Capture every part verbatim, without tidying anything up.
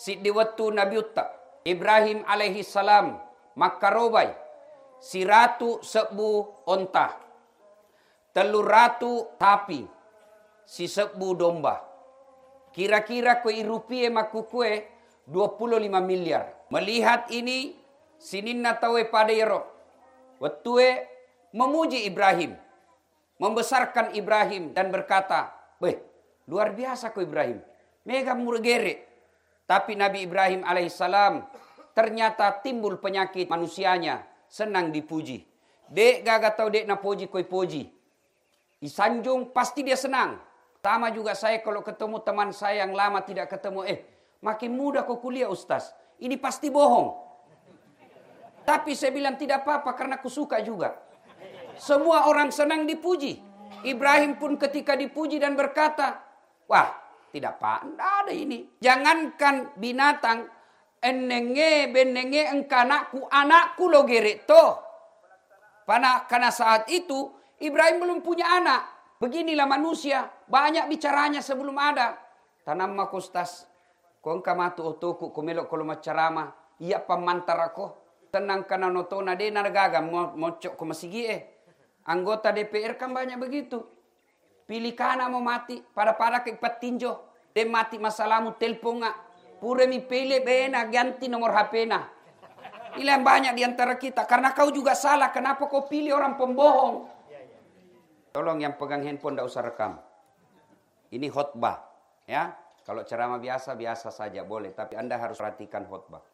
si diwatu Nabi Utta Ibrahim alaihi salam makarobai si ratu sebu onta telur ratu tapi si sebu domba kira-kira kue rupiah maku kue dua puluh lima miliar. Melihat ini sininna tawe pada yero watue memuji Ibrahim, membesarkan Ibrahim dan berkata, "Weh, luar biasa kau Ibrahim. Mega murgere." Tapi Nabi Ibrahim alaihissalam ternyata timbul penyakit manusianya, senang dipuji. Dek gaga tau dek na puji koi puji. Isanjung pasti dia senang. Sama juga saya kalau ketemu teman saya yang lama tidak ketemu, eh makin muda kau kuliah Ustaz. Ini pasti bohong. Tapi saya bilang tidak apa-apa karena aku suka juga. Semua orang senang dipuji. Ibrahim pun ketika dipuji dan berkata, wah tidak apa, tidak ada ini. Jangankan binatang, enenge benenge engka anakku, anakku lo gerek toh. Karena, karena saat itu Ibrahim belum punya anak. Beginilah manusia, banyak bicaranya sebelum ada. Tanam mak Ustaz, kau engka matu otoku, kau melok kalau macarama, iya pamantara ko. Tenang karena notona de nargaga mocok ko masigi eh. Anggota D P R kan banyak begitu. Pilih kana mau mati pada-pada ke patinjo. De mati masalahmu telpon nga. Pure mi pilih bena ganti nomor H P na. Inilah yang banyak di antara kita. Karena kau juga salah. Kenapa kau pilih orang pembohong? Tolong yang pegang handphone tidak usah rekam. Ini khotbah. Ya, kalau ceramah biasa, biasa saja boleh. Tapi Anda harus perhatikan khotbah.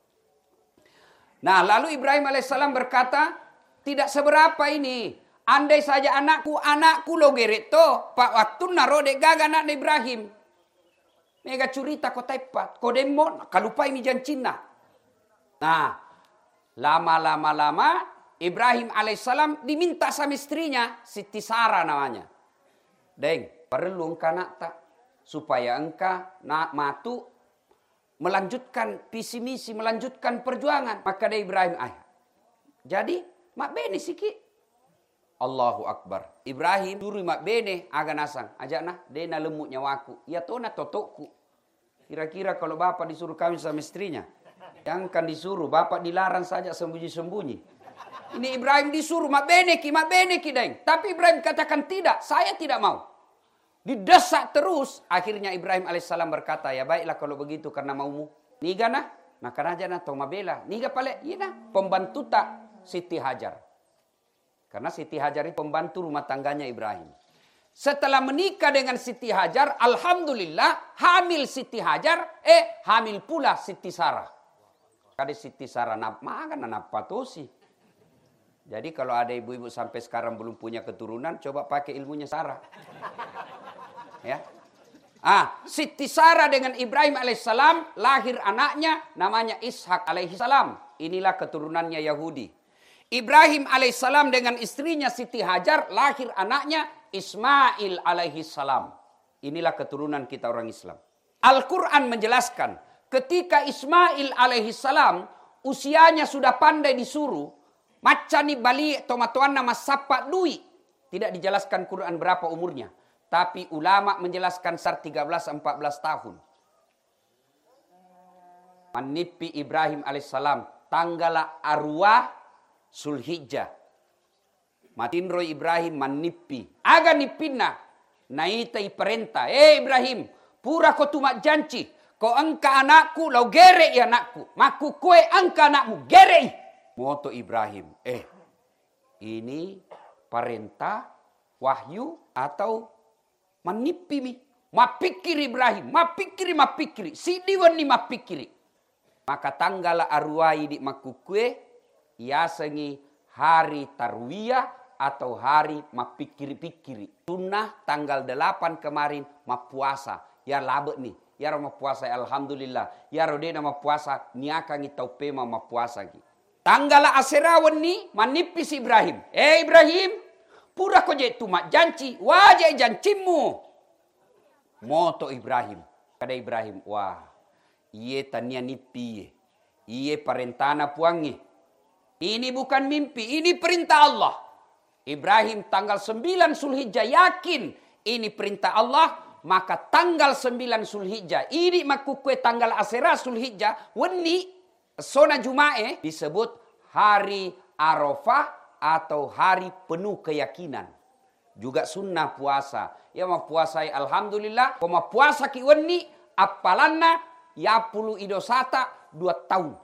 Nah, lalu Ibrahim alaihissalam berkata, tidak seberapa ini. Andai saja anakku, anakku lo gereto. Pak waktu naro de gaga anak Ibrahim. Mega curita kau tepat. Kau demon, kalupai mi jancina. Nah, lama-lama-lama Ibrahim alaihissalam diminta sama istrinya, Siti Sarah namanya. Deng, perlu engkau nak tak. Supaya engkau nak matu melanjutkan visi misi, melanjutkan perjuangan. Maka dari Ibrahim ayah. Jadi, mak bene sikit. Allahu Akbar. Ibrahim suruh mak bene aga nasang. Ajak nah, dena lemuk nyawaku. Ya tona totokku. Kira-kira kalau bapak disuruh kawin sama istrinya. Yang kan disuruh, bapak dilarang saja sembunyi-sembunyi. Ini Ibrahim disuruh, mak bene ki, mak bene ki deng. Tapi Ibrahim katakan tidak, saya tidak mau. Didesak terus. Akhirnya Ibrahim alaihissalam berkata, ya baiklah kalau begitu karena maumu. Niga nah, maka raja nah toma bela. Niga pale, iya nah, pembantu tak Siti Hajar. Karena Siti Hajar itu pembantu rumah tangganya Ibrahim. Setelah menikah dengan Siti Hajar, alhamdulillah hamil Siti Hajar, eh hamil pula Siti Sarah. Kade Siti Sarah nap makan napa tosi. Jadi kalau ada ibu-ibu sampai sekarang belum punya keturunan, coba pakai ilmunya Sarah. Ya. Ah, Siti Sarah dengan Ibrahim alaihissalam lahir anaknya namanya Ishak alaihissalam. Inilah keturunannya Yahudi. Ibrahim alaihissalam dengan istrinya Siti Hajar lahir anaknya Ismail alaihissalam. Inilah keturunan kita orang Islam. Al-Quran menjelaskan ketika Ismail alaihissalam usianya sudah pandai disuruh, macani bali tomatoan nama sapa dui. Tidak dijelaskan Quran berapa umurnya. Tapi ulama menjelaskan sar tiga belas empat belas tahun. Manipi Ibrahim alaihissalam tanggala arwah Sulhijjah. Matinro Ibrahim manipi. Aga nipina. Naitai perintah. Eh Ibrahim. Pura ko tumak janci. Ko engka anakku lau gere ya anakku. Maku kue engka anakmu gere. Moto Ibrahim. Eh. Ini perintah wahyu atau manipi mi. Mapikir Ibrahim. Mapikiri mapikiri. Sidiwan ni mapikiri. Maka tanggala arwai di maku kue. Ya sengi hari tarwiyah atau hari mapikiri-pikiri. Sunnah tanggal delapan kemarin mapuasa. Ya labek nih. Ya rama puasa alhamdulillah. Ya rodena mapuasa niaka ngi taupema mapuasa gi. Tanggal aserawan nih manipis Ibrahim. Eh Ibrahim, pura ko je tumak janci, wajah jancimu. Moto Ibrahim. Kada Ibrahim, wah. Iye tania nipi. Iye parentana puangi. Ini bukan mimpi, ini perintah Allah. Ibrahim tanggal sembilan Zulhijjah yakin ini perintah Allah. maka tanggal sembilan Zulhijjah, ini makukue tanggal asera Zulhijjah, weni sona Jumae disebut hari Arafah atau hari penuh keyakinan. Juga sunnah puasa. Ya ma puasa alhamdulillah, koma puasa ki weni apalanna ya puluh idosata dua tahun.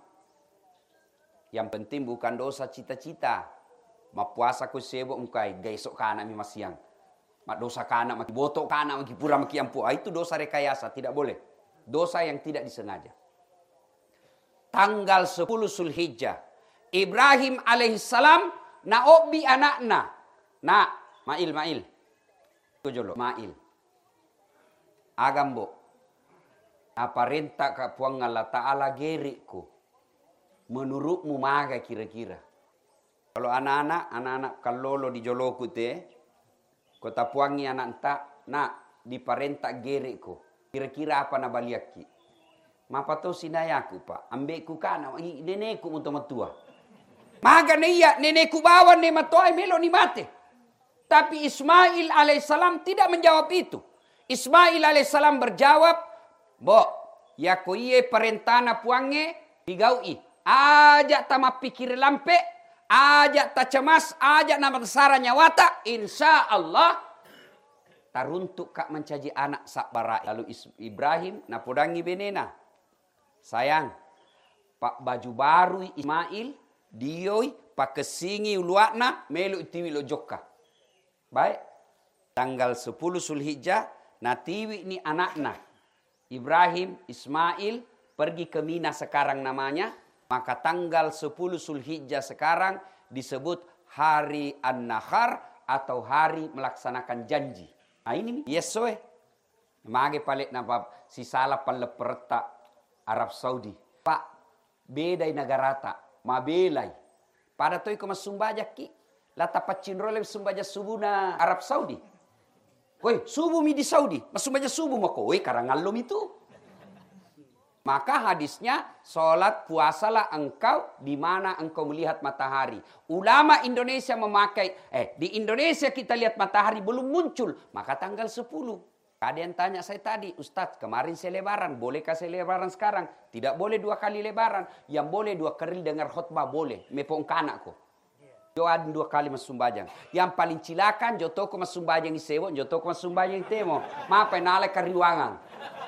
Yang penting bukan dosa cita-cita. Ma puasa ku sebo engkai gaisok kana mi masiang. Ma dosa kana maki botok kana maki pura maki ampu. Itu dosa rekayasa, tidak boleh. Dosa yang tidak disengaja. Tanggal sepuluh Zulhijjah, Ibrahim alaihissalam naobi anakna. Na, mail mail. Tujolo, mail. Agambo. Apa renta ka puang Allah Ta'ala geriku. Menurutmu maga kira-kira. Kalau anak-anak, anak-anak kalolo di joloku te, kota puangi anak tak, nak di parenta geriku. Kira-kira apa na baliaki? Mapa to sinayaku pak, ambeku kana, nenekku untuk matua. Maga na iya, nenekku bawa ne matua melo ni mate. Tapi Ismail alaihissalam tidak menjawab itu. Ismail alaihissalam berjawab, bo, ya ko iye parentana puange digaui. Ajak tama pikir lampe, ajak ta cemas, ajak nama tasara nyawata, insya Allah taruntuk kak mencaji anak sakbara. Lalu Ibrahim napodangi benena. Sayang, pak baju baru Ismail, dioi pak kesingi uluakna, melu itiwi lo joka. Baik, tanggal sepuluh Zulhijjah, natiwi ni anakna. Ibrahim, Ismail, pergi ke Mina sekarang namanya. Maka tanggal sepuluh Zulhijjah sekarang disebut hari An-Nahar atau hari melaksanakan janji. Nah ini nih, yes soe. Mage palit napa si salah paleperta Arab Saudi. Pak, bedai negara ta, mabelai. Pada toy ko masumbaja ki, lata pacin role sumbaja subuna Arab Saudi. Woi, subuh mi di Saudi, masumbaja subuh mako, woi karangalom itu. Maka hadisnya, sholat puasalah engkau di mana engkau melihat matahari. Ulama Indonesia memakai, eh di Indonesia kita lihat matahari belum muncul. Maka tanggal sepuluh. Ada yang tanya saya tadi, Ustadz kemarin saya lebaran, bolehkah saya lebaran sekarang? Tidak boleh dua kali lebaran. Yang boleh dua kali dengar khutbah boleh. Mepong kanakku. Joan dua kali masumbajang. Yang paling cilakan, jotoko masumbajang isewo, jotoko masumbajang itemo. Mapa nalai kariwangan.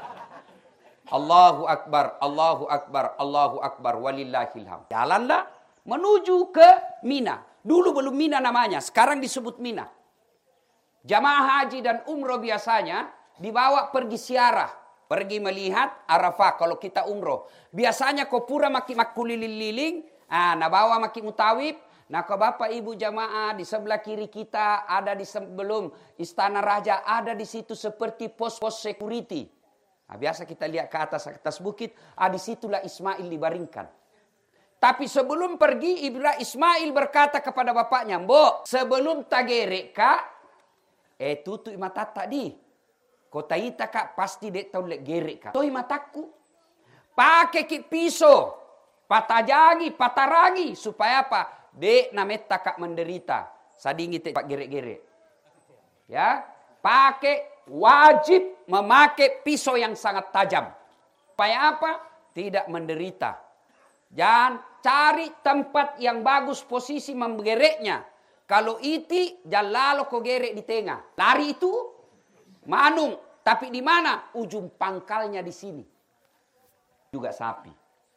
Allahu Akbar, Allahu Akbar, Allahu Akbar, walillahil hamd. Jalanlah menuju ke Mina. Dulu belum Mina namanya, sekarang disebut Mina. Jamaah haji dan umroh biasanya dibawa pergi ziarah. Pergi melihat Arafah kalau kita umroh. Biasanya kau pura maki makuliling-liling, ah, nabawa maki mutawib. Nah kau bapak ibu jamaah di sebelah kiri kita ada di sebelum Istana Raja, ada di situ seperti pos-pos security. Nah, biasa kita lihat ke atas atas bukit, ah disitulah Ismail dibaringkan. Tapi sebelum pergi, Ibrahim Ismail berkata kepada bapaknya, Mbok, sebelum tagere kak, eh tutu mata tadi, kota ita kak pasti dek tahu lek gere kak. Toi mataku, pakai ki pisau, patajagi, patarangi supaya apa? Dek nameta kak menderita, sadingi te pak gere-gere, ya, pakai. Wajib memakai pisau yang sangat tajam. Supaya apa? Tidak menderita. Dan cari tempat yang bagus posisi menggereknya. Kalau iti, jangan lalu kau gerek di tengah. Lari itu, manung. Tapi di mana? Ujung pangkalnya di sini. Juga sapi.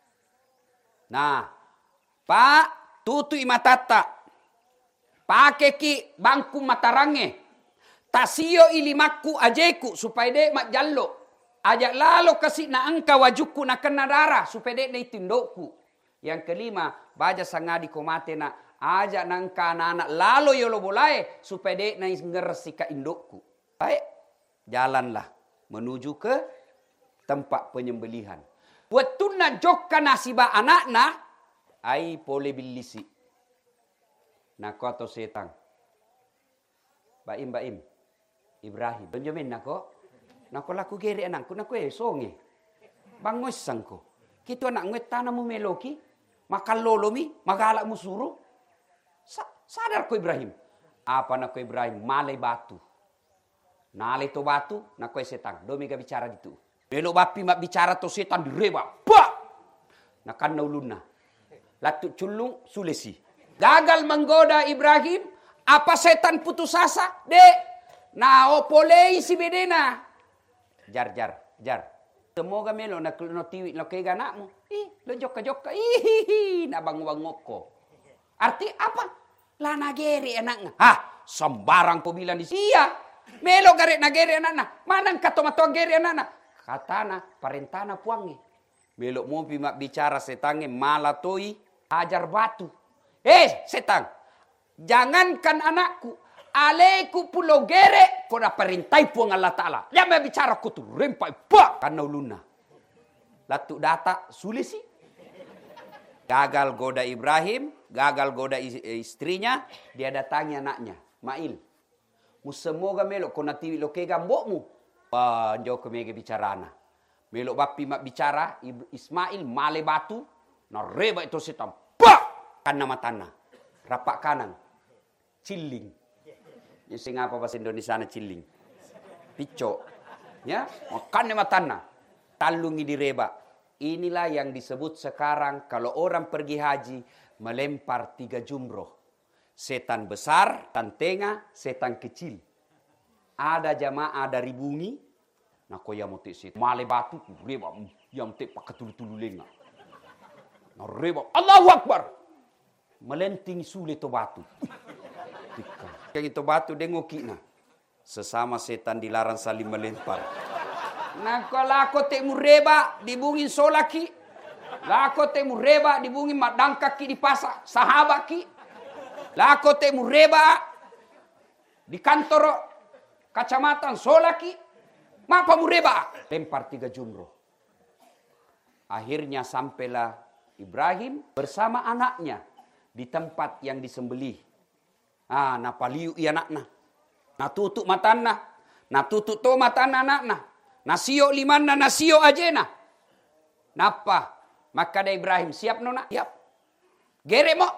Nah, Pak, tutui matata. Pakai ki bangku matarange. Tasio ilimakku ajeku supaya dek mak jallo. Ajak lalu kasih na angka wajuku na kena darah supaya dek na itindokku. Yang kelima, baja sangadi komate na ajak nangka anak-anak lalu yolo boleh supaya dek na ngersi ka indokku. Baik, jalanlah menuju ke tempat penyembelihan. Wetuna jokka nasiba anakna ai pole bilisi. Nah kau atau setang. Baim baim. Ibrahim. Benjamin nako. Nako laku gere anakku nako eh songe. Bangos sangko. Kito anak nguet tanah mu meloki. Makan lolomi. Magalak mu suruh. Sa sadar ko Ibrahim. Apa nako Ibrahim? Malay batu. Nale to batu, na koe setan. Do mega bicara gitu. Melo bapi mak bicara to setan direba. Ba! Na kanna ulunna. Latu culung sulesi. Gagal menggoda Ibrahim, apa setan putus asa? Dek, na opolei si bedena. Jar jar jar. Semoga melo na no tiwi lo kega anakmu. Ih, lo joka joka. Ih, na bangu-bangoko. Arti apa? Lah nageri anaknya. Hah, sembarang po bilang di iya. Melo gare nageri anaknya. Manang katomato geri anaknya. Katana parentana puangi. Melo mo mak bicara setange malatoi hajar batu. Eh, setan. Jangankan anakku, aleku pulau gere kona perintai puang Allah Ta'ala. Yang me bicara ku tu rempai pa karena uluna. Latu data sulisi. Gagal goda Ibrahim, gagal goda istrinya, dia datangi anaknya, Mail. Musemoga melo kona tiwi lo ke gambokmu. Wah, jauh ke mege bicarana. Melo bapi mak bicara, Ismail male batu, na reba itu setan. Pa! Karena matana. Rapak kanan. Ciling. Ya sing apa bahasa Indonesia na ciling. Pico. Ya, makannya matana. Talungi direba. Inilah yang disebut sekarang kalau orang pergi haji melempar tiga jumroh. Setan besar, setan tengah, setan kecil. Ada jamaah dari bumi. Nah kau yang mau setan. Male batu reba yang te pakai tulu-tulu lenga. Nah reba Allahu Akbar. Melenting sulit to batu. Yang itu batu dengoki na. Sesama setan dilarang saling melempar. Nah kalau aku te mureba dibungin solaki. Lako te mureba dibungin madangkaki di pasar. Sahabaki. Lako te mureba di kantor kacamatan solaki. Mapa mureba. Lempar tiga jumroh. Akhirnya sampailah Ibrahim bersama anaknya di tempat yang disembelih. Ah, na paliu i anakna. Na tutup matana. Na tutup to matana anakna. Nasio limanna nasio ajena. Napa? Maka ada Ibrahim siap nona? Siap. Gere mo.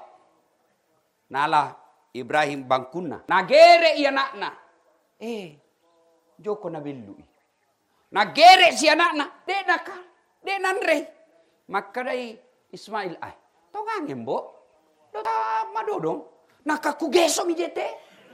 Nalah Ibrahim bangkuna. Na gere i anakna. Eh, joko na bellu. Na gere si anakna. De nakal. De nanre. Maka dai Ismail ay. Tongangin bo. Dota madodong. Nakaku geso mi jete.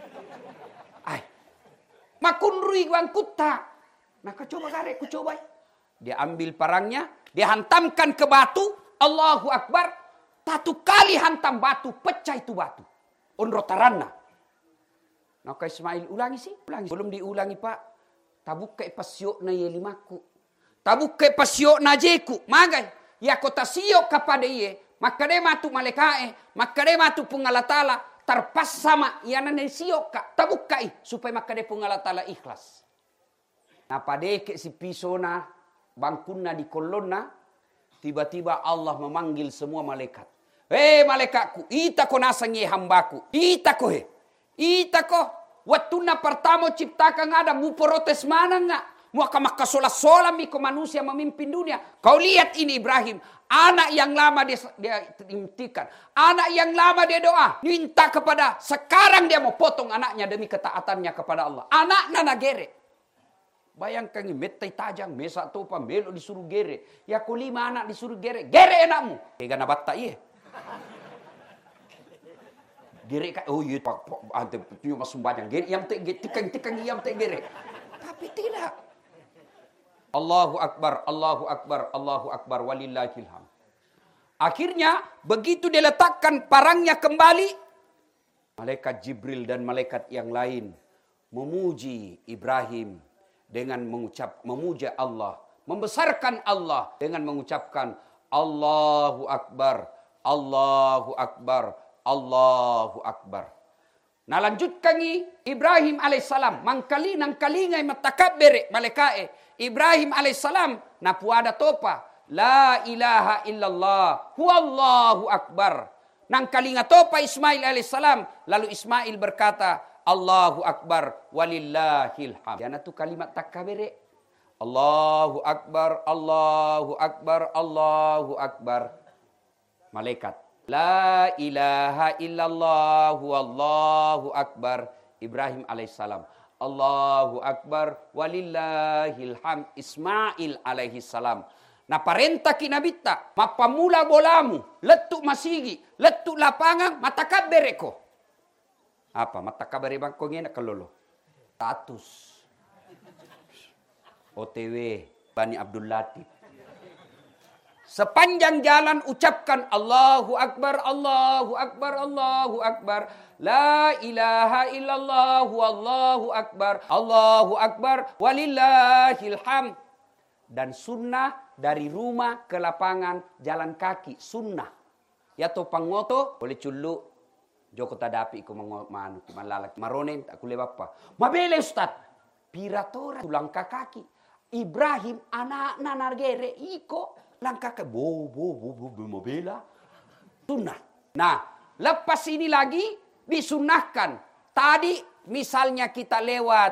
Ay. Makunrui wang kutta. Naka coba gare, ku coba. Dia ambil parangnya, dia hantamkan ke batu. Allahu Akbar. Satu kali hantam batu, pecah itu batu. Onrotaranna. Naka Ismail ulangi sih, ulangi. Belum diulangi Pak. Tabuk ke pasio na yelimaku. Tabuk ke pasio na jeku. Magai. Ya kota sio kepada iye. Maka dia matu malekae. Maka dia matu pungalatala. Terpas sama yana nesio ka. Tabuk kai. Supaya maka dia pungalatala ikhlas. Nah padeke si pisona bangkuna di kolonna. Tiba-tiba Allah memanggil semua malaikat. Hei malaikatku. Ita ko nasangi hambaku. Ita ko he. Ita ko. Watuna pertama ciptakan ada. Mu protes mana nga. Mu akan makasola-sola miko manusia memimpin dunia. Kau lihat ini Ibrahim. Anak yang lama dia, dia imtikan. Anak yang lama dia doa. Minta kepada. Sekarang dia mau potong anaknya demi ketaatannya kepada Allah. Anak nana gere. Bayangkan ini, metai tajang, mesa topa, melo disuruh gere. Ya ku lima anak disuruh gere. Gere enakmu. Kega nabatta iya. Gere ka, oh iya pak, pak, ante punya masuk banyak. Gere, yang te, tikang-tikang yang te gere. Tapi tidak. Allahu Akbar, Allahu Akbar, Allahu Akbar, walillahilham. Akhirnya, begitu diletakkan parangnya kembali. Malaikat Jibril dan malaikat yang lain memuji Ibrahim. Dengan mengucap, memuja Allah. Membesarkan Allah. Dengan mengucapkan Allahu Akbar. Allahu Akbar. Allahu Akbar. Nah lanjutkan Ibrahim alaihissalam. Mangkali nang kalingay matakabbere malekae. Ibrahim alaihissalam. Napuada topa. La ilaha illallah. Huwallahu Akbar. Nang kalinga topa Ismail alaihissalam. Lalu Ismail berkata. Allahu Akbar walillahil hamd. Yana tu kalimat takbir. Allahu Akbar, Allahu Akbar, Allahu Akbar. Malaikat. La ilaha illallah wallahu akbar. Ibrahim alaihissalam. Allahu Akbar, walillahil hamd. Ismail alaihi salam. Na parenta kinabita, mapamula bolamu, letuk masigi, letuk lapangan, matakabere ko. Apa? Matakabere bang ko ngena kalolo. Status. O T W, Bani Abdul Latif. Sepanjang jalan ucapkan Allahu Akbar, Allahu Akbar, Allahu Akbar. La ilaha illallah, Allahu Akbar, Allahu Akbar, walillahil hamd. Dan sunnah dari rumah ke lapangan jalan kaki, sunnah. Ya to pangoto, boleh culu, joko tadapi ko manu, malalak, maronen, aku lebapa. Mabele Ustaz, piratora langkah kaki. Ibrahim anak nanargere iko. Langkah ke bo bo bo bo bo mabela. Sunnah. Nah, lepas ini lagi disunahkan. Tadi misalnya kita lewat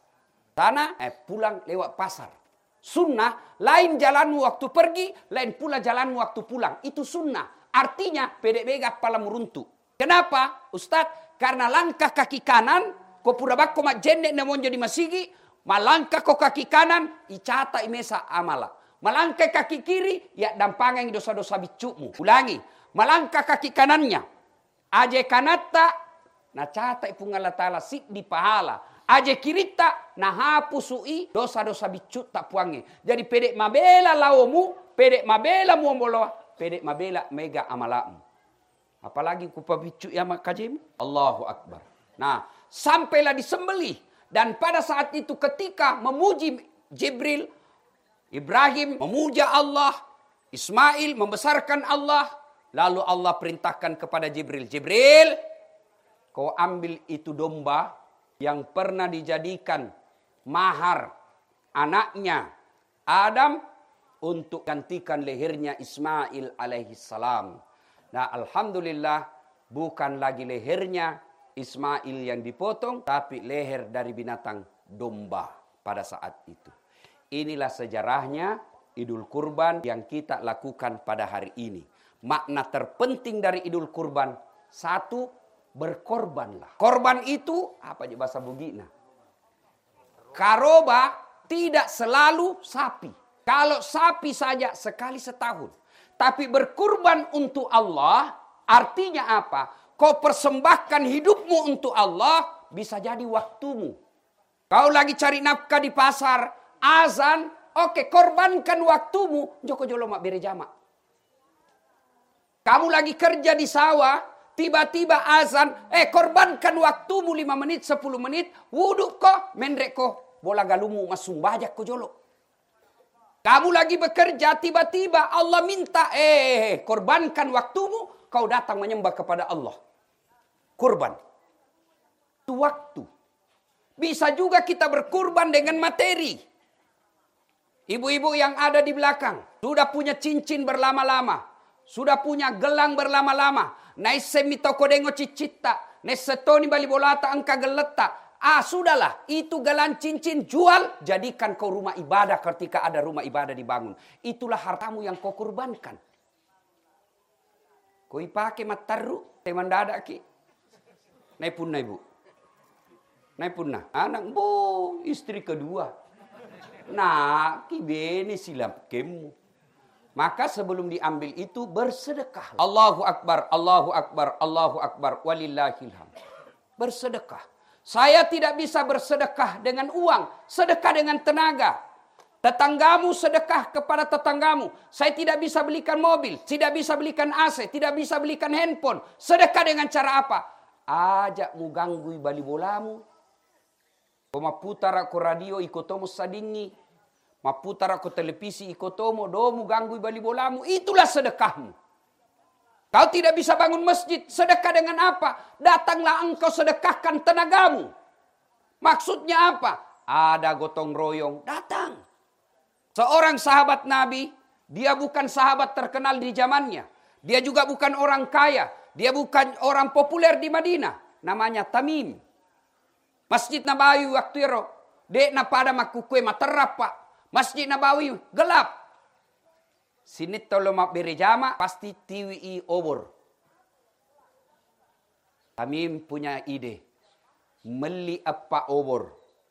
sana, eh pulang lewat pasar. Sunnah, lain jalanmu waktu pergi, lain pula jalanmu waktu pulang. Itu sunnah. Artinya, pedek bega pala meruntu. Kenapa, Ustadz? Karena langkah kaki kanan, ko pura bakko mak jendek namon jadi masigi, malangkah ko kaki kanan, icata imesa amala. Malangkah kaki kiri, ya dampangan dosa-dosa bicukmu. Ulangi, malangkah kaki kanannya, aje kanata, na cata ipungala ta'ala sit di pahala. Aje kirita na hapusui dosa-dosa bicut tak puange. Jadi pedek mabela laomu, pedek mabela muamboloa, pedek mabela mega amalamu. Apalagi kupa bicut ya makajem. Allahu Akbar. Nah, sampailah disembelih. Dan pada saat itu ketika memuji Jibril, Ibrahim memuja Allah, Ismail membesarkan Allah. Lalu Allah perintahkan kepada Jibril, Jibril, kau ambil itu domba yang pernah dijadikan mahar anaknya Adam untuk gantikan lehernya Ismail alaihi salam. Nah, alhamdulillah bukan lagi lehernya Ismail yang dipotong, tapi leher dari binatang domba pada saat itu. Inilah sejarahnya Idul Kurban yang kita lakukan pada hari ini. Makna terpenting dari Idul Kurban, satu, berkorbanlah. Korban itu apa aja bahasa Bugina? Karoba tidak selalu sapi. Kalau sapi saja sekali setahun. Tapi berkurban untuk Allah artinya apa? Kau persembahkan hidupmu untuk Allah, bisa jadi waktumu. Kau lagi cari nafkah di pasar, azan, oke, korbankan waktumu, joko jolo mak bere jamak. Kamu lagi kerja di sawah, tiba-tiba azan, eh korbankan waktumu lima menit, sepuluh menit, wuduk kok, mendrek kok, bola galumu masung bajak ko jolo. Kamu lagi bekerja, tiba-tiba Allah minta, eh korbankan waktumu, kau datang menyembah kepada Allah. Kurban. Itu waktu. Bisa juga kita berkurban dengan materi. Ibu-ibu yang ada di belakang, sudah punya cincin berlama-lama. Sudah punya gelang berlama-lama. Naise mitoko dengo cicita. Nesetoni bali bolata angka geleta. Ah sudahlah, itu gelang cincin jual. Jadikan kau rumah ibadah ketika ada rumah ibadah dibangun. Itulah hartamu yang kau kurbankan. Kau ipake mataru, teman dadak ki. Nai punna ibu. Nai punna. Anak bu, istri kedua. Nah, kibene silam kemu. Maka sebelum diambil itu bersedekah. Allahu Akbar, Allahu Akbar, Allahu Akbar, walillahil hamd. Bersedekah. Saya tidak bisa bersedekah dengan uang, sedekah dengan tenaga. Tetanggamu sedekah kepada tetanggamu. Saya tidak bisa belikan mobil, tidak bisa belikan A C, tidak bisa belikan handphone. Sedekah dengan cara apa? Ajak mu ganggui bali bolamu. Pemaputara ko radio ikotomo sadingi. Maputara ko televisi ikotomo domu ganggui bali bolamu. Itulah sedekahmu. Kau tidak bisa bangun masjid. Sedekah dengan apa? Datanglah engkau sedekahkan tenagamu. Maksudnya apa? Ada gotong royong. Datang. Seorang sahabat Nabi. Dia bukan sahabat terkenal di zamannya. Dia juga bukan orang kaya. Dia bukan orang populer di Madinah. Namanya Tamim. Masjid Nabawi waktu itu. Dek na pada makukue materap pak. Masjid Nabawi gelap. Sinit tolo mak berejama pasti tiwi obor. Tamim punya ide. Meli apa obor.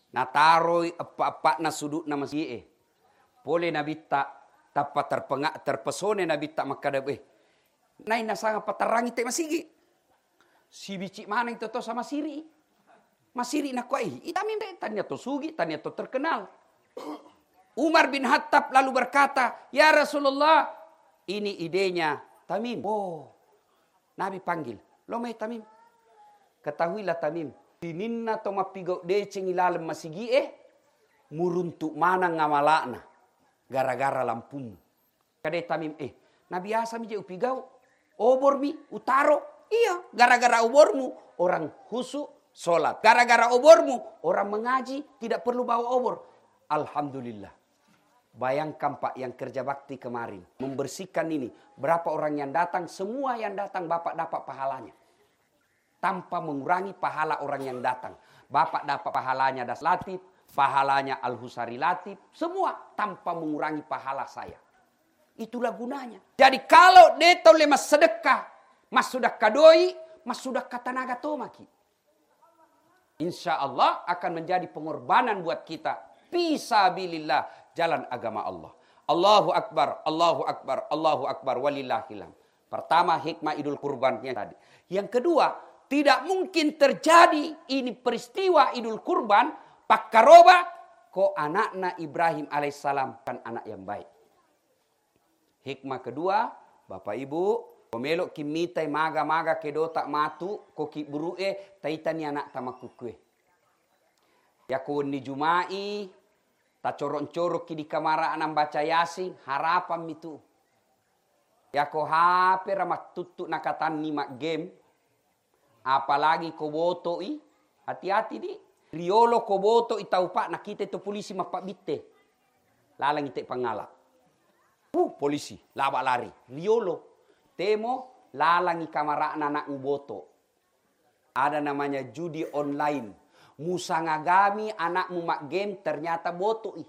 Nataroi apa-apa na sudut na masih eh. Boleh nabi tak dapat terpengak terpesona nabi tak makadabe. Nai nasanga patarangi te masigi. Si bici mana itu to sama siri. Masiri nak kuai. Itamin deh tanya to sugi, tanya to terkenal. Umar bin Khattab lalu berkata, "Ya Rasulullah, ini idenya Tamim." Oh, Nabi panggil, "Lo mai Tamim?" Ketahuilah Tamim, dininna to mapigau deceng ilalem masigi eh, muruntuk mana ngamalakna, gara-gara lampumu. Kadai Tamim, eh, Nabi asa mi je upigau, obor mi, utaro. Iya, gara-gara obormu, orang husu, sholat. Gara-gara obormu, orang mengaji, tidak perlu bawa obor. Alhamdulillah. Bayangkan Pak yang kerja bakti kemarin. Membersihkan ini. Berapa orang yang datang, semua yang datang Bapak dapat pahalanya. Tanpa mengurangi pahala orang yang datang. Bapak dapat pahalanya Das Latif, pahalanya Al-Husari Latif. Semua tanpa mengurangi pahala saya. Itulah gunanya. Jadi kalau detol lemas sedekah, mas sudah kadoi, mas sudah katanaga tomaki. Insya Allah akan menjadi pengorbanan buat kita. Fisabilillah, jalan agama Allah. Allahu Akbar, Allahu Akbar, Allahu Akbar, walillahilham. Pertama hikmah Idul Kurbannya tadi. Yang kedua, tidak mungkin terjadi ini peristiwa Idul Kurban, Pak Karoba, kok anaknya Ibrahim alaihissalam kan anak yang baik. Hikmah kedua, Bapak Ibu, komelok kimitai maga-maga kedo tak matu, koki burue, taitani anak tamakukue. Ya kun ni Jumai, tak corok-corok di kamar anam baca Yasin, harapan itu. Ya ko H P ramat tutuk nakatan ni mak game. Apalagi ko boto i, hati-hati di. Riolo ko boto i tau pak nak kita itu polisi mapak bitte. Lalang ite pangala. Uh, polisi, laba lari. Riolo, temo lalangi kamar anak uboto. Ada namanya judi online. Musangagami anakmu mak game ternyata boto ih.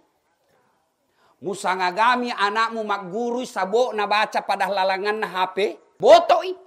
Musangagami anakmu mak guru sabo na baca pada lalangan na H P boto ih.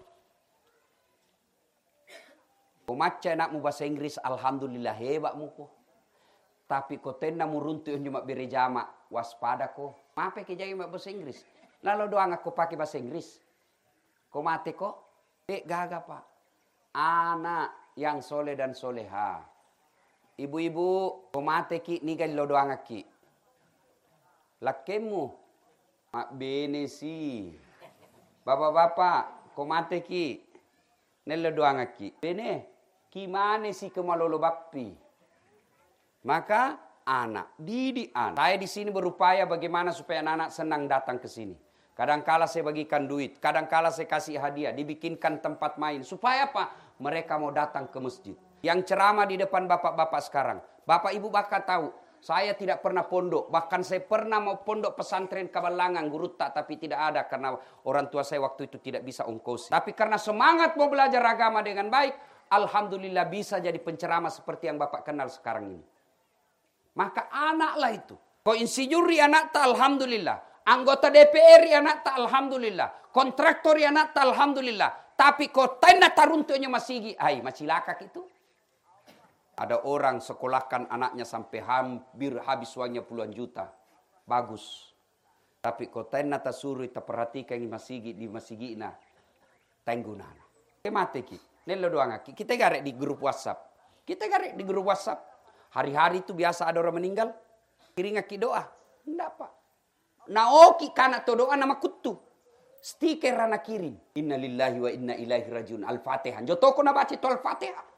Kumaca anakmu bahasa Inggris alhamdulillah hebat muko. Tapi ko tenda muruntu cuma beri jama waspada ko. Mape ke jai bahasa Inggris. Lalu doang aku pakai bahasa Inggris. Ko mate ko? Eh gaga Pak. Anak yang soleh dan soleha. Ibu-ibu, komate ki nigal lo doang ki. Lakemu, mak bene si. Bapak-bapak, komate ki, nelo doang ki. Bene, kimane si kemalolo bappi. Maka anak, didik anak. Saya di sini berupaya bagaimana supaya anak-anak senang datang ke sini. Kadangkala saya bagikan duit, kadangkala saya kasih hadiah, dibikinkan tempat main. Supaya apa? Mereka mau datang ke masjid. Yang ceramah di depan bapak-bapak sekarang. Bapak ibu bakal tahu, saya tidak pernah pondok. Bahkan saya pernah mau pondok pesantren Kabalangan, guru tak, tapi tidak ada. Karena orang tua saya waktu itu tidak bisa ongkosi. Tapi karena semangat mau belajar agama dengan baik, alhamdulillah bisa jadi penceramah seperti yang bapak kenal sekarang ini. Maka anaklah itu. Kau insinyuri anak tak alhamdulillah. Anggota D P R anak tak alhamdulillah. Kontraktor anak tak alhamdulillah. Tapi kau tanda taruntunya masih ay masih lakak itu. Ada orang sekolahkan anaknya sampai hampir habis uangnya puluhan juta. Bagus. Tapi kau tanda tasuri tak perhatikan di masih di masih na tenggunana. Kemate ki. Nelo doang ki. Kita garek di grup WhatsApp. Kita garek di grup WhatsApp. Hari-hari itu biasa ada orang meninggal. Kiring ki doa. Enggak Pak. Naoki kana to doa nama kutu. Stiker anak kirim. Inna lillahi wa inna ilaihi rajiun. Al-Fatihah. Jotoko na baca itu Al-Fatihah.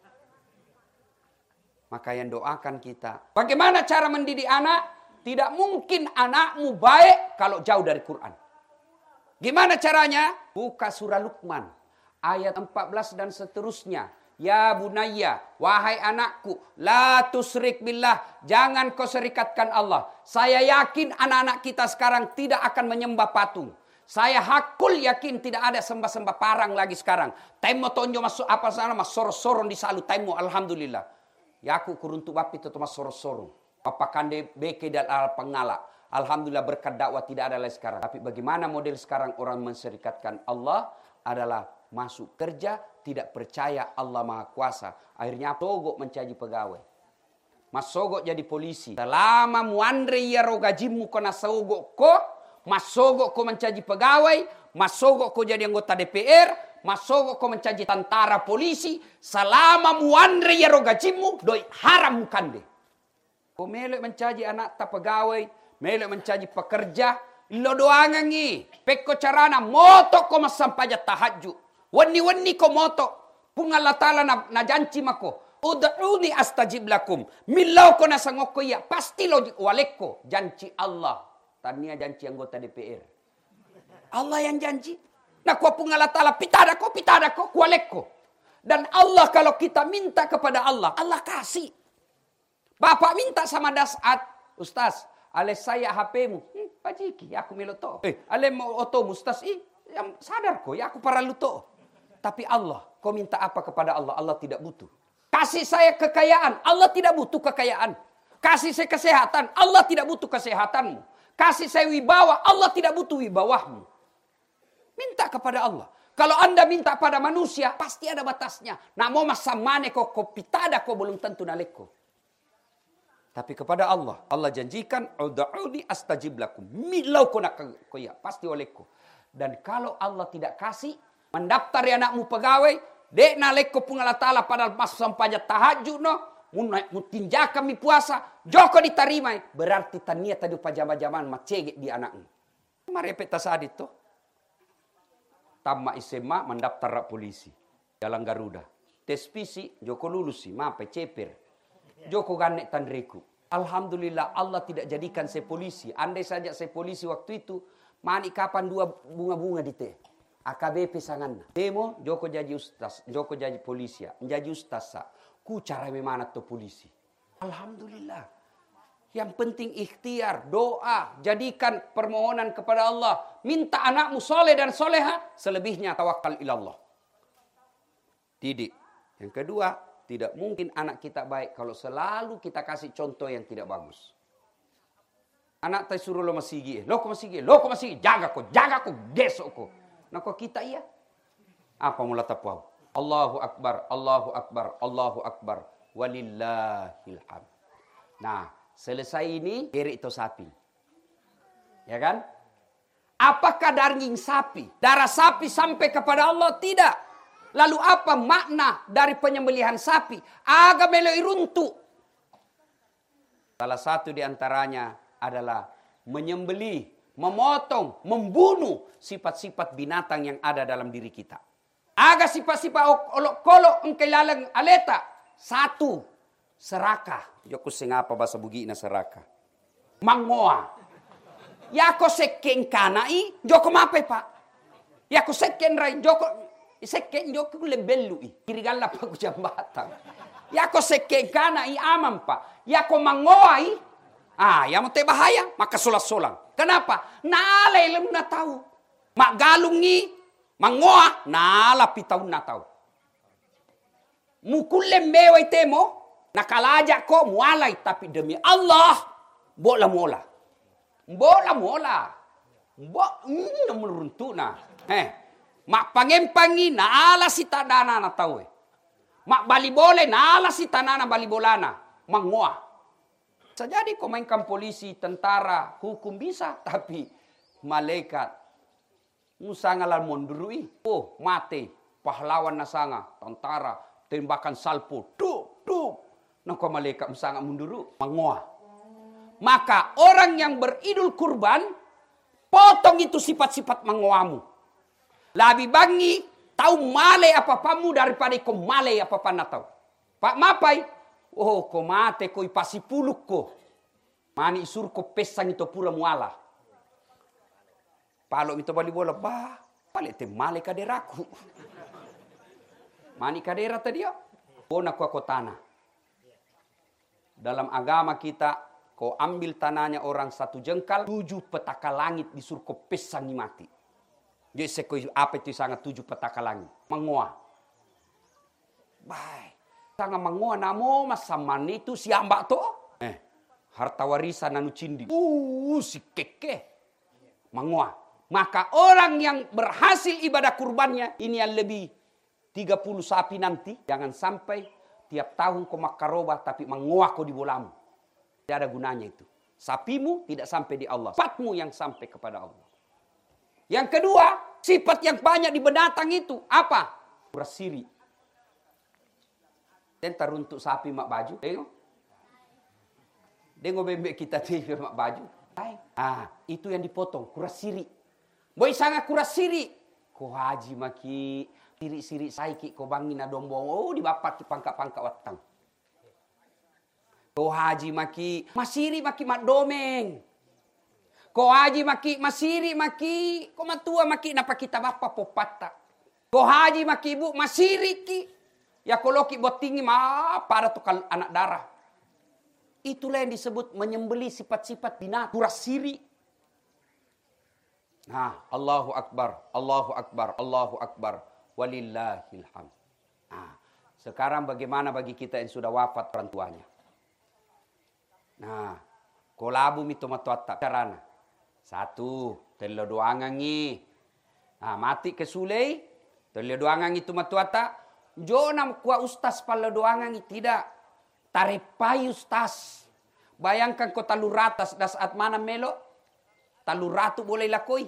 Maka yang doakan kita. Bagaimana cara mendidik anak? Tidak mungkin anakmu baik kalau jauh dari Quran. Gimana caranya? Buka surah Luqman. Ayat empat belas dan seterusnya. Ya bunayya, wahai anakku, la tusrik billah, jangan kau serikatkan Allah. Saya yakin anak-anak kita sekarang tidak akan menyembah patung. Saya hakul yakin tidak ada sembah-sembah parang lagi sekarang. Temo tonjo masuk apa sana mas soro-soron di salu temo alhamdulillah. Ya aku kuruntu bapi itu mas soro-soron. Apa kande beke dan al pengala. Alhamdulillah berkat dakwah tidak ada lagi sekarang. Tapi bagaimana model sekarang orang menserikatkan Allah adalah masuk kerja, tidak percaya Allah Maha Kuasa. Akhirnya togok mencaji pegawai. masogok jadi polisi. Selama muandre ya rogajimu kona sogok ko, masogok ko mencaji pegawai, masogok ko jadi anggota D P R, masogok ko mencaji tentara polisi, selama muandre ya rogajimu doi haram mukande. Ko melek mencaji anak ta pegawai, melek mencaji pekerja, lo doangan ngi. Pekko carana moto ko masampaja tahajud. Wani-wani ko moto. Punga Allah Ta'ala na, na janji mako. Ud'uni astajib lakum. Milau ko nasangok ko ya. Pasti lo walekko. Janji Allah. Tania janji anggota D P R. Allah yang janji. Nah ko punga Allah Ta'ala. Pitada ko, pitada ko, walekko. Dan Allah kalau kita minta kepada Allah. Allah kasih. Bapak minta sama Dasat. Ustaz. Ale saya H P-mu. Hmm, pajiki. Aku meluto. Eh, ale mau otomu Ustaz. Eh, yang sadar ko. Ya aku para luto. Tapi Allah. Kau minta apa kepada Allah? Allah tidak butuh. Kasih saya kekayaan, Allah tidak butuh kekayaan. Kasih saya kesehatan, Allah tidak butuh kesehatanmu. Kasih saya wibawa, Allah tidak butuh wibawahmu. Minta kepada Allah. Kalau Anda minta pada manusia, pasti ada batasnya. Namo masamane ko kopitada ko belum tentu naleko. Tapi kepada Allah, Allah janjikan, ud'uni astajib lakum. Milau ko nak koya, pasti olehku. Dan kalau Allah tidak kasih, mendaftar anakmu pegawai, dek naleko pun Allah Ta'ala pada masa sampainya tahajud no. Mutinja kami puasa. Joko diterima. Berarti tania tadi pajama-jaman macegek di anakmu. Mari peta saat itu. Tamat S M A mendaftar rak polisi. Jalan Garuda. Tes fisik. Joko lulus sih. Mape ceper. Joko ganek tandriku. Alhamdulillah Allah tidak jadikan saya polisi. Andai saja saya polisi waktu itu. Mani kapan dua bunga-bunga di teh. A K B P sangan. Demo, Joko jadi ustaz, Joko jadi polisi, menjadi ustaz. Ku cara memana tuh polisi. Alhamdulillah. Yang penting ikhtiar, doa, jadikan permohonan kepada Allah. Minta anakmu soleh dan soleha, selebihnya tawakal ilallah. Didik. Yang kedua, tidak mungkin anak kita baik kalau selalu kita kasih contoh yang tidak bagus. Anak tay suruh lo masigi, lo ko masigi, lo ko masigi, jaga ko, jaga ko, gesok ko. Nah kok kita iya? Apa mula tapau? Allahu Akbar, Allahu Akbar, Allahu Akbar. Walillahil hamd. Nah, selesai ini, kiri itu sapi. Ya kan? Apakah daging sapi, darah sapi sampai kepada Allah? Tidak. Lalu apa makna dari penyembelihan sapi? Aga meloi runtuh. Salah satu di antaranya adalah menyembelih, memotong, membunuh sifat-sifat binatang yang ada dalam diri kita. Aga sifat-sifat olok-kolok engkau lalang aleta. Satu, serakah. Joko sengapa bahasa Bugina serakah. Mangoa. Yako seken kanai, joko mape pak. Yako seken rai, joko seken joko lebelui. Kirigala pa ko jambatan. Yako seken kanai aman pak. Yako mangoai. Ah, yang te bahaya, maka solas-solang. Kenapa? Nala ilmu na tahu. Mak galungi, mangoa, nala pitahun na tahu. Mukule mewa itemo, nakalaja ko mualay, tapi demi Allah, bola mola. Bola mola. Bo, mm, namuruntu na. Eh, mak pangempangi, naala si tanana na tahu. Eh. Mak balibole, naala si tanana balibolana. Mangoa. Jadi kau mainkan polisi, tentara, hukum bisa. Tapi malaikat. Musangalan mondurui. Oh mati. Pahlawan nasanga. Tentara. Tembakan salpo. Duk, duk. Nah kau malaikat musanga munduru. Mangoa. Maka orang yang beridul kurban. Potong itu sifat-sifat mangoamu. Lebih bangi. Tahu male apa-apamu daripada kau male apa-apa na tahu. Pak mapai. Oh, ko mate ko ipasi puluk ko. Mani isur ko pesang itu pura muala. Palo itu bali bola bah, pale te male kaderaku. Mani kadera tadi ya. Bona ko ko tanah. Dalam agama kita, kau ambil tanahnya orang satu jengkal, tujuh petaka langit disur ko pesang mati. Jadi seko apa itu sangat tujuh petaka langit. Mengoa. Bye. Sangat mengoa namo masaman itu siambak to. Eh, harta warisan nanu cindi. Uh, si keke. Mengoa. Maka orang yang berhasil ibadah kurbannya ini yang lebih tiga puluh sapi nanti. Jangan sampai tiap tahun kau makaroba tapi menguah kau di bolamu. Tidak ada gunanya itu. Sapimu tidak sampai di Allah. Sifatmu yang sampai kepada Allah. Yang kedua, sifat yang banyak di binatang itu apa? Kuras siri. Dan teruntuk sapi mak baju. Tengok. Tengok bebek kita tiga mak baju. Ah, itu yang dipotong. Kuras siri. Boy sangat kuras siri. Ko haji maki. Siri-siri saiki ko bangin na dombo. Oh, di bapak ki pangka-pangka watang. Ko haji maki. Masiri maki mak domeng. Ko haji maki. Masiri maki. Ko matua maki. Napa kita bapak popata. Ko haji maki ibu. Masiri ki. Ya kalau ki buat tinggi mah pada tukang anak darah. Itulah yang disebut menyembeli sifat-sifat binatang. Kuras siri. Nah, Allahu Akbar. Allahu Akbar. Allahu Akbar. Walillahilham. Nah, sekarang bagaimana bagi kita yang sudah wafat orang tuanya? Nah, kolabu mito matuata karana. Satu, telo doangangi. Nah, mati kesulei, telo doangangi itu matuata. Jonam kuah ustaz pala doangangi tidak. Tarepai ustaz. Bayangkan kau talu ratas das saat mana melo. Talu ratu boleh lakoi.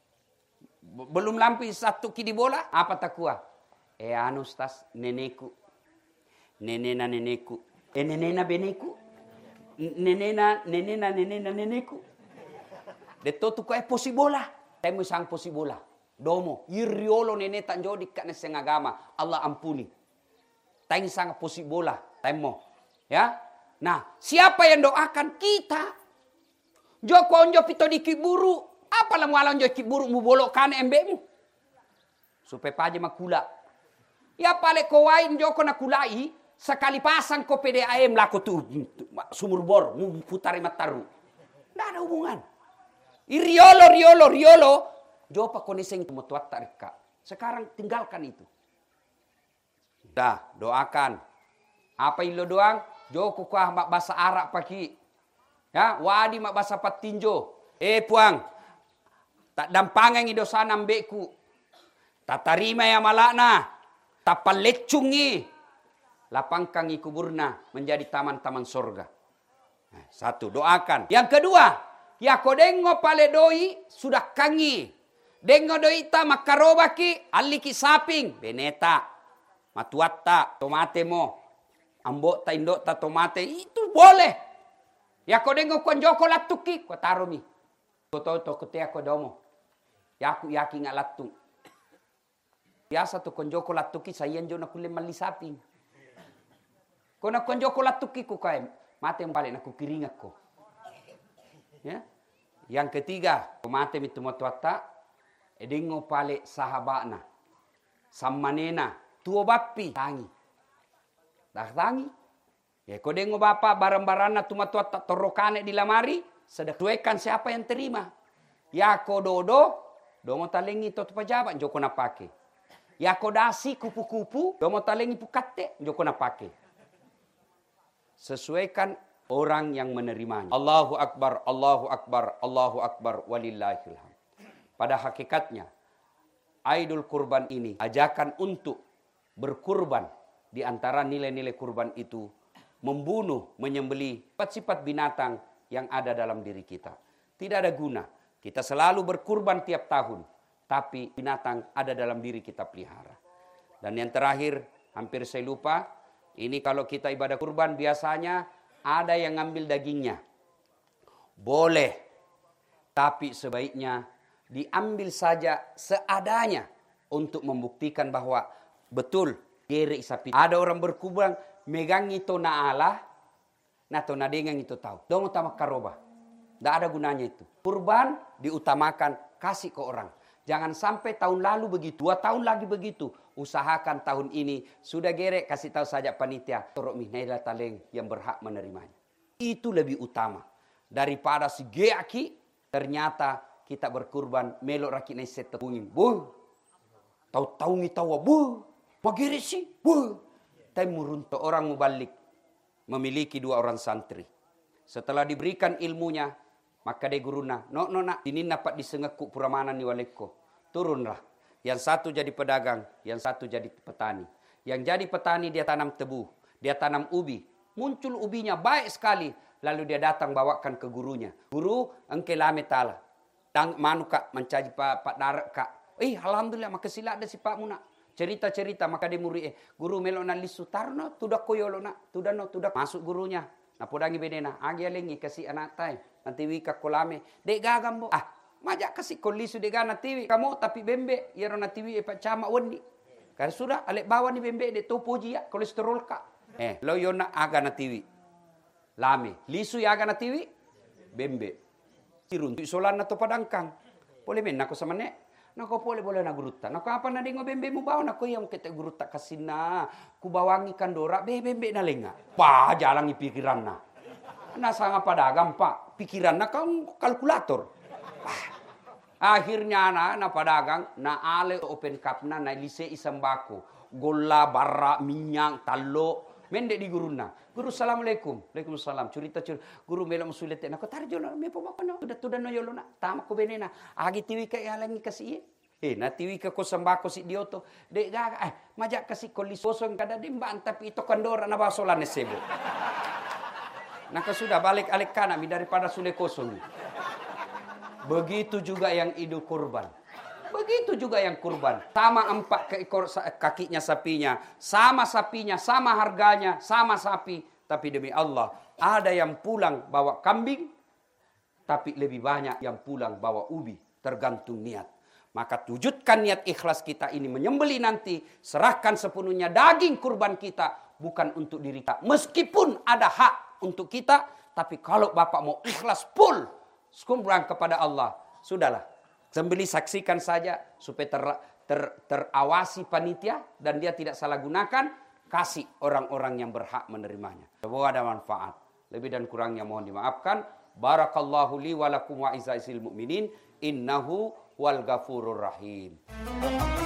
Belum lampi satu kidi bola, apa tak kuah? Eh anu ustaz, neneku. Nenena neneku. Eh nenena beneku. Nenena, nenena, nenena, neneku. Deto tu kau eh posi bola. Temu sang posi bola. Domo, iriolo nene tanjodi kane seng agama. Allah ampuni. Teng sang posi bola. Temo. Ya. Nah, siapa yang doakan? Kita. Joko onjo pito di kiburu. Apa lah mualan jo kiburu mu bolok kan embemu. Supaya paje makula. Ya pale kowain joko na kulai. Sekali pasang ko P D A M laku tu sumur bor. Mu putari mataru. Nggak ada hubungan. Iriolo, riolo, riolo. Jopa koneseng mutuat tarika. Sekarang tinggalkan itu. Dah, doakan. Apa ilo doang? Joko kuah mak bahasa Arab pagi. Ya, wadi mak bahasa patinjo. Eh puang. Tak dampangan ido sana ambeku. Tak tarima ya malakna. Tak palecungi. Lapangkan kuburna menjadi taman-taman sorga. Nah, satu, doakan. Yang kedua, ya ko dengo pale doi sudah kangi. Dengo doi ta makaroba ki aliki saping. Beneta. Matuata. Tomate mo. Ambok ta indok ta tomate. Itu boleh. Ya ko dengo konjoko latuki. Ko taruh mi. Ko to to ketia ko domo. Yaku yaki nggak latung. Biasa tuh konjoko latuki saya jo nak kulit mali sapi. Kau nak konjoko latuki ku kaim. Mate yang balik nak kiring aku. Ya. Yang ketiga, mate mitu matuata. Edingo pale sahabatna. Sammanena. Tuo bapi. Tangi. Dah tangi. Ya kau dengo bapak barang-barangna tu matuata torokane di lamari. Sedektuekan siapa yang terima. Ya kau dodo. Domo talengi to pejabat joko na pake. Ya kodasi kupu-kupu, domo talengi pukate joko na pake. Sesuaikan orang yang menerimanya. Allahu Akbar, Allahu Akbar, Allahu Akbar, walillahilham. Pada hakikatnya, Aidul Kurban ini ajakan untuk berkurban. Di antara nilai-nilai kurban itu, membunuh, menyembelih sifat-sifat binatang yang ada dalam diri kita. Tidak ada guna. Kita selalu berkurban tiap tahun. Tapi binatang ada dalam diri kita pelihara. Dan yang terakhir, hampir saya lupa. Ini kalau kita ibadah kurban biasanya ada yang ngambil dagingnya. Boleh. Tapi sebaiknya diambil saja seadanya. Untuk membuktikan bahwa betul. Gere sapi. Ada orang berkurban megang itu na Allah. Nah to na dengan itu tahu. Dong utama karoba. Tidak ada gunanya itu. Kurban diutamakan kasih ke orang. Jangan sampai tahun lalu begitu. Dua tahun lagi begitu. Usahakan tahun ini. Sudah gerek kasih tahu saja panitia. Torok minailah taleng yang berhak menerimanya. Itu lebih utama. Daripada si geaki. Ternyata kita berkurban. Melok rakit neset tepungin. Buh. Tahu-tahu ngitawa. Buh. Magere sih. Buh. Tapi murunto orang mubalik. Memiliki dua orang santri. Setelah diberikan ilmunya. Maka dia guruna, no no nak, ini dapat disengekuk puramanan ni waleko. Turunlah. Yang satu jadi pedagang, yang satu jadi petani. Yang jadi petani dia tanam tebu. Dia tanam ubi. Muncul ubinya baik sekali. Lalu dia datang bawakan ke gurunya. Guru, engke lame tala. Tang manu kak mencaji pak pak darat kak. Eh alhamdulillah makasih ada si pak muna. Cerita-cerita maka dia murid eh guru melo na lisu tarno tudak koyolo na tudano tudak masuk gurunya. Na podangi bedena agi alengi kasih anak tai. Nanti wika kolame. Dek gagam bo. Ah, majak kasih kolisu dek gana tiwi. Kamu tapi bembe yero na tiwi e pak cama wendi. Karena sudah alek bawa ni bembe de topo jia kolesterol kak. Eh lo yona aga na tiwi. Lame. Lisu ya aga na tiwi. Bembe. Irun tu isolan na to padangkang. Boleh men nako sama nek. Nako boleh boleh na guruta. Nako apa na dingo bembe mu bawa nako yang kete guruta kasina. Ku bawangi kandora be bembe na lenga. Pa jalangi pikiran na. Na sanga padagang pak. Pikiran na kang kalkulator. Akhirnya na na padagang na ale open cup na na lise isambako. Gola bara minyak talo. Mendek di guru na. Guru assalamualaikum. Waalaikumsalam. Cerita cerita. Guru melo musulete na ko tarjo na me pabako na. Tuda tuda no yolo na. Tama ko benena. Agi tiwi ka yalangi kasi eh. Na tiwi ka ko sambako si dioto. Dek gaga eh majak kasi kolisosong kada dimban tapi itu kandora na basolan sebo. Naka sudah balik alik kanami daripada sule kosong. Begitu juga yang idul kurban. Begitu juga yang kurban. Sama empat keekor kakinya sapinya. Sama sapinya, sama harganya, sama sapi. Tapi demi Allah, ada yang pulang bawa kambing. Tapi lebih banyak yang pulang bawa ubi. Tergantung niat. Maka wujudkan niat ikhlas kita ini menyembeli nanti. Serahkan sepenuhnya daging kurban kita. Bukan untuk diri kita. Meskipun ada hak untuk kita. Tapi kalau Bapak mau ikhlas full. Skumbrang kepada Allah. Sudahlah. Sembeli saksikan saja supaya ter, ter, terawasi panitia dan dia tidak salah gunakan. Kasih orang-orang yang berhak menerimanya. Semoga ada manfaat. Lebih dan kurangnya mohon dimaafkan. Barakallahu li wa lakum wa izaisil mu'minin. Innahu wal ghafurur rahim.